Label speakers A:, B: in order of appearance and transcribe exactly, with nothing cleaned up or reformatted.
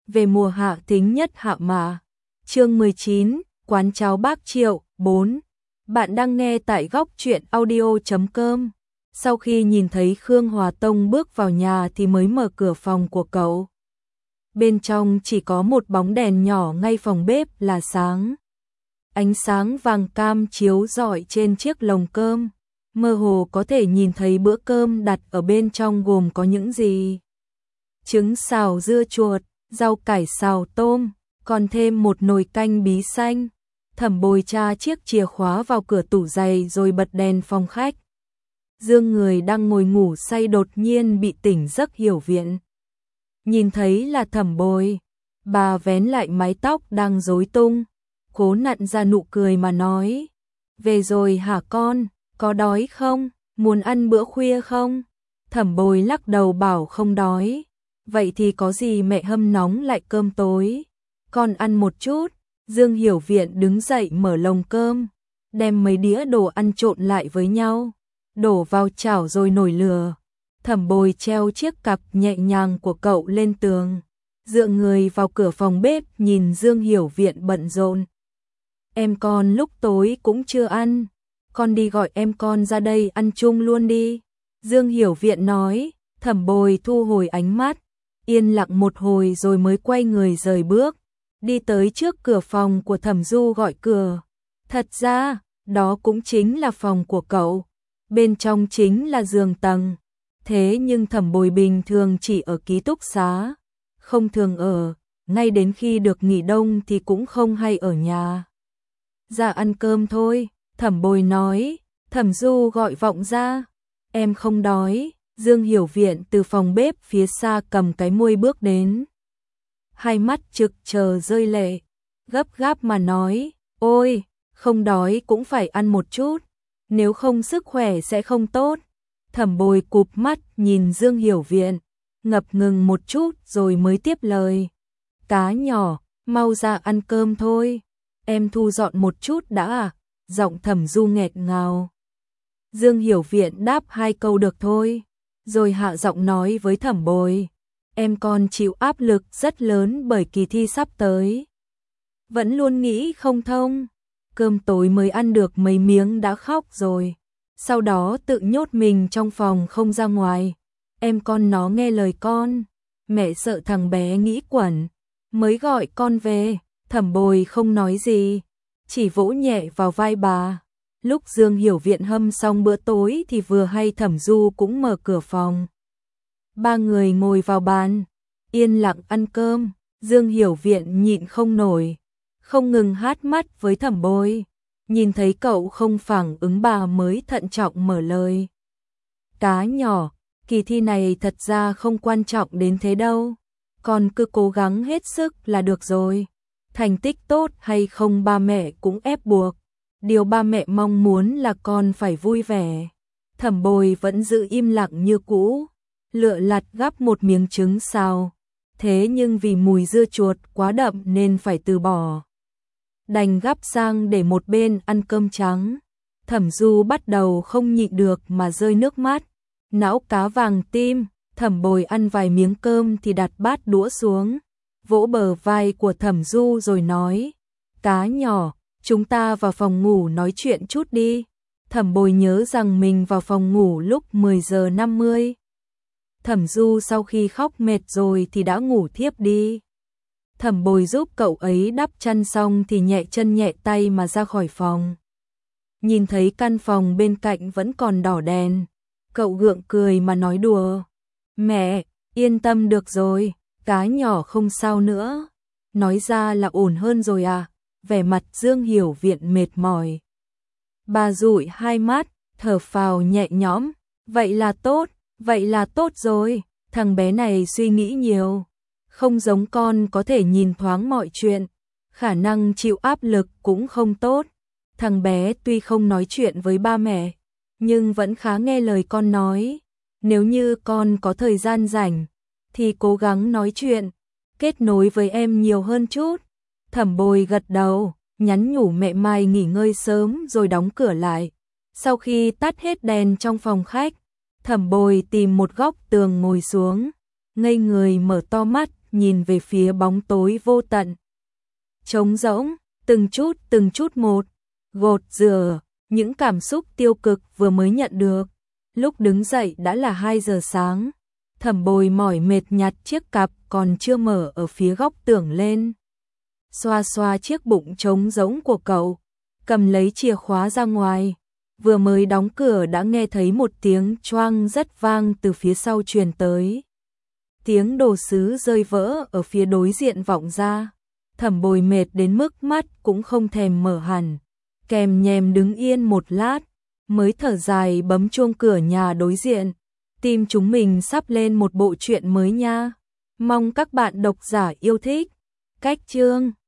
A: về mùa hạ thính nhất hạ mà. Chương mười chín, quán cháo bác Triệu, bốn. Bạn đang nghe tại góc truyện audio chấm com. Sau khi nhìn thấy Khương Hòa Tông bước vào nhà thì mới mở cửa phòng của cậu. Bên trong chỉ có một bóng đèn nhỏ ngay phòng bếp là sáng. Ánh sáng vàng cam chiếu rọi trên chiếc lồng cơm, mơ hồ có thể nhìn thấy bữa cơm đặt ở bên trong gồm có những gì. Trứng xào dưa chuột, rau cải xào tôm, còn thêm một nồi canh bí xanh. Thẩm Bồi tra chiếc chìa khóa vào cửa tủ giày rồi bật đèn phòng khách. Dương Người đang ngồi ngủ say đột nhiên bị tỉnh giấc Hiểu Viện. Nhìn thấy là Thẩm Bồi, bà vén lại mái tóc đang rối tung, cố nặn ra nụ cười mà nói: "Về rồi hả con, có đói không, muốn ăn bữa khuya không?" Thẩm Bồi lắc đầu bảo không đói. "Vậy thì có gì mẹ hâm nóng lại cơm tối, con ăn một chút." Dương Hiểu Viện đứng dậy mở lồng cơm, đem mấy đĩa đồ ăn trộn lại với nhau, đổ vào chảo rồi nổi lửa. Thẩm Bồi treo chiếc cặp nhẹ nhàng của cậu lên tường, dựa người vào cửa phòng bếp nhìn Dương Hiểu Viện bận rộn. "Em con lúc tối cũng chưa ăn, con đi gọi em con ra đây ăn chung luôn đi." Dương Hiểu Viện nói. Thẩm Bồi thu hồi ánh mắt, yên lặng một hồi rồi mới quay người rời bước, đi tới trước cửa phòng của Thẩm Du gọi cửa. Thật ra, đó cũng chính là phòng của cậu, bên trong chính là giường tầng. Thế nhưng Thẩm Bồi bình thường chỉ ở ký túc xá, không thường ở, ngay đến khi được nghỉ đông thì cũng không hay ở nhà. "Ra ăn cơm thôi," Thẩm Bồi nói. Thẩm Du gọi vọng ra: "Em không đói." Dương Hiểu Viện từ phòng bếp phía xa cầm cái muôi bước đến, hai mắt trực chờ rơi lệ, gấp gáp mà nói: "Ôi, không đói cũng phải ăn một chút, nếu không sức khỏe sẽ không tốt." Thẩm Bồi cụp mắt nhìn Dương Hiểu Viện, ngập ngừng một chút rồi mới tiếp lời: "Cá nhỏ, mau ra ăn cơm thôi, em thu dọn một chút đã à?" Giọng Thẩm Du nghẹt ngào. Dương Hiểu Viện đáp hai câu được thôi, rồi hạ giọng nói với Thẩm Bồi: "Em còn chịu áp lực rất lớn bởi kỳ thi sắp tới, vẫn luôn nghĩ không thông, cơm tối mới ăn được mấy miếng đã khóc rồi, sau đó tự nhốt mình trong phòng không ra ngoài. Em con nó nghe lời con, mẹ sợ thằng bé nghĩ quẩn, mới gọi con về." Thẩm Bồi không nói gì, chỉ vỗ nhẹ vào vai bà. Lúc Dương Hiểu Viện hâm xong bữa tối thì vừa hay Thẩm Du cũng mở cửa phòng. Ba người ngồi vào bàn, yên lặng ăn cơm. Dương Hiểu Viện nhịn không nổi, không ngừng hát mắt với Thẩm Bồi. Nhìn thấy cậu không phản ứng bà mới thận trọng mở lời: "Cá nhỏ, kỳ thi này thật ra không quan trọng đến thế đâu, con cứ cố gắng hết sức là được rồi. Thành tích tốt hay không ba mẹ cũng ép buộc, điều ba mẹ mong muốn là con phải vui vẻ." Thẩm Bồi vẫn giữ im lặng như cũ, lựa lặt gắp một miếng trứng xào, thế nhưng vì mùi dưa chuột quá đậm nên phải từ bỏ, đành gắp sang để một bên ăn cơm trắng. Thẩm Du bắt đầu không nhịn được mà rơi nước mắt. Não cá vàng tim. Thẩm Bồi ăn vài miếng cơm thì đặt bát đũa xuống, vỗ bờ vai của Thẩm Du rồi nói: "Cá nhỏ, chúng ta vào phòng ngủ nói chuyện chút đi." Thẩm Bồi nhớ rằng mình vào phòng ngủ lúc mười giờ năm mươi. Thẩm Du sau khi khóc mệt rồi thì đã ngủ thiếp đi. Thẩm Bồi giúp cậu ấy đắp chăn xong thì nhẹ chân nhẹ tay mà ra khỏi phòng. Nhìn thấy căn phòng bên cạnh vẫn còn đỏ đèn, cậu gượng cười mà nói đùa: "Mẹ, yên tâm được rồi, cá nhỏ không sao nữa." Nói ra là ổn hơn rồi à? Vẻ mặt Dương Hiểu Viện mệt mỏi. Bà dụi hai mắt, thở phào nhẹ nhõm: "Vậy là tốt, vậy là tốt rồi, thằng bé này suy nghĩ nhiều, không giống con có thể nhìn thoáng mọi chuyện, khả năng chịu áp lực cũng không tốt. Thằng bé tuy không nói chuyện với ba mẹ, nhưng vẫn khá nghe lời con nói. Nếu như con có thời gian rảnh, thì cố gắng nói chuyện, kết nối với em nhiều hơn chút." Thẩm Bồi gật đầu, nhắn nhủ mẹ mai nghỉ ngơi sớm rồi đóng cửa lại. Sau khi tắt hết đèn trong phòng khách, Thẩm Bồi tìm một góc tường ngồi xuống, ngây người mở to mắt nhìn về phía bóng tối vô tận. Trống rỗng, từng chút từng chút một, gột rửa, những cảm xúc tiêu cực vừa mới nhận được. Lúc đứng dậy đã là hai giờ sáng, Thẩm Bồi mỏi mệt nhặt chiếc cặp còn chưa mở ở phía góc tường lên. Xoa xoa chiếc bụng trống rỗng của cậu, cầm lấy chìa khóa ra ngoài. Vừa mới đóng cửa đã nghe thấy một tiếng choang rất vang từ phía sau truyền tới. Tiếng đồ sứ rơi vỡ ở phía đối diện vọng ra. Thẩm Bồi mệt đến mức mắt cũng không thèm mở hẳn, kèm nhèm đứng yên một lát, mới thở dài bấm chuông cửa nhà đối diện. Tim chúng mình sắp lên một bộ truyện mới nha. Mong các bạn độc giả yêu thích. Cách chương